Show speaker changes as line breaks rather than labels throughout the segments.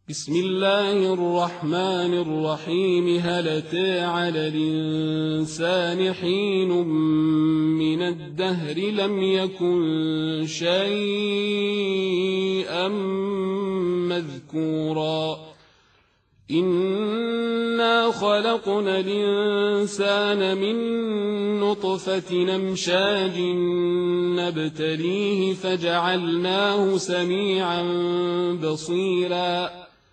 بسم الله الرحمن الرحيم. هل أتى على الإنسان حين من الدهر لم يكن شيئا مذكورا إنا خلقنا الإنسان من نطفة أمشاج نبتليه فجعلناه سميعا بصيرا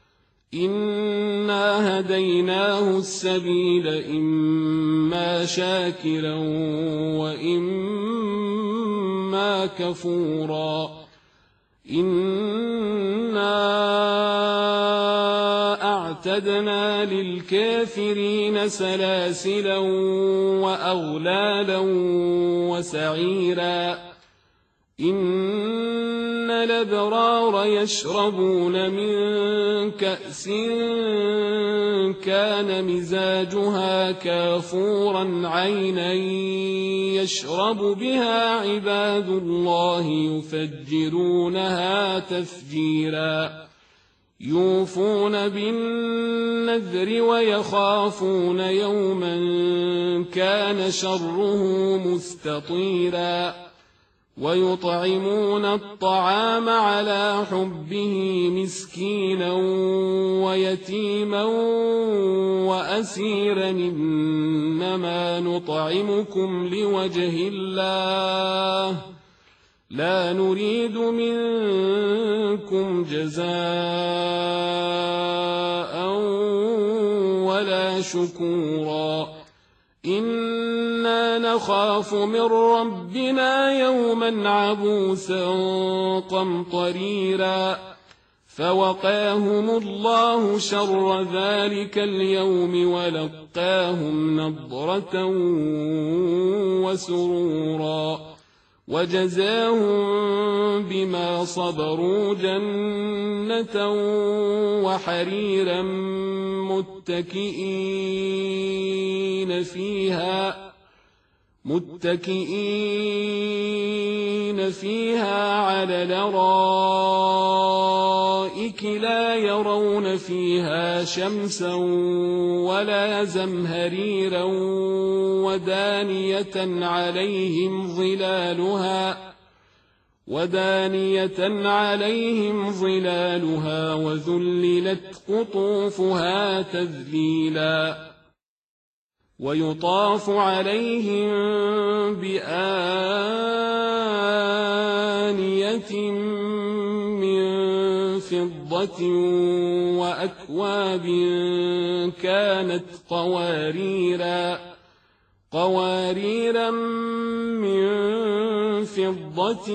إنا هديناه السبيل إما شاكرا وإما كفورا إنا أعتدنا للكافرين سلاسلا وأغلالا وسعيرا إن الأبرار يشربون من كأس كان مزاجها كافورا عينا يشرب بها عباد الله يفجرونها تفجيرا يوفون بالنذر ويخافون يوما كان شره مستطيرا ويطعمون الطعام على حبه مسكينا ويتيما وأسيرا إنما نطعمكم لوجه الله لا نريد منكم جزاء ولا شكورا إنا نخاف من ربنا يوما عبوسا قمطريرا فوقاهم الله شر ذلك اليوم ولقاهم نضرة وسرورا وجزاهم بما صبروا جنة وحريرا متكئين فيها على الأرائك لا يرون فيها شمسا ولا زمهريرا ودانية عليهم ظلالها وذللت قطوفها تذليلا ويطاف عليهم بآنية من فضة وأكواب كانت قواريرا من فضة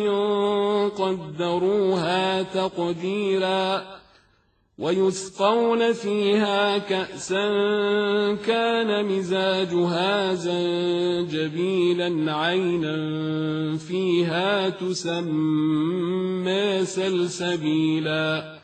قدروها تقديرا ويسقون فيها كأسا كان مزاجها زنجبيلا عينا فيها تسمى سلسبيلا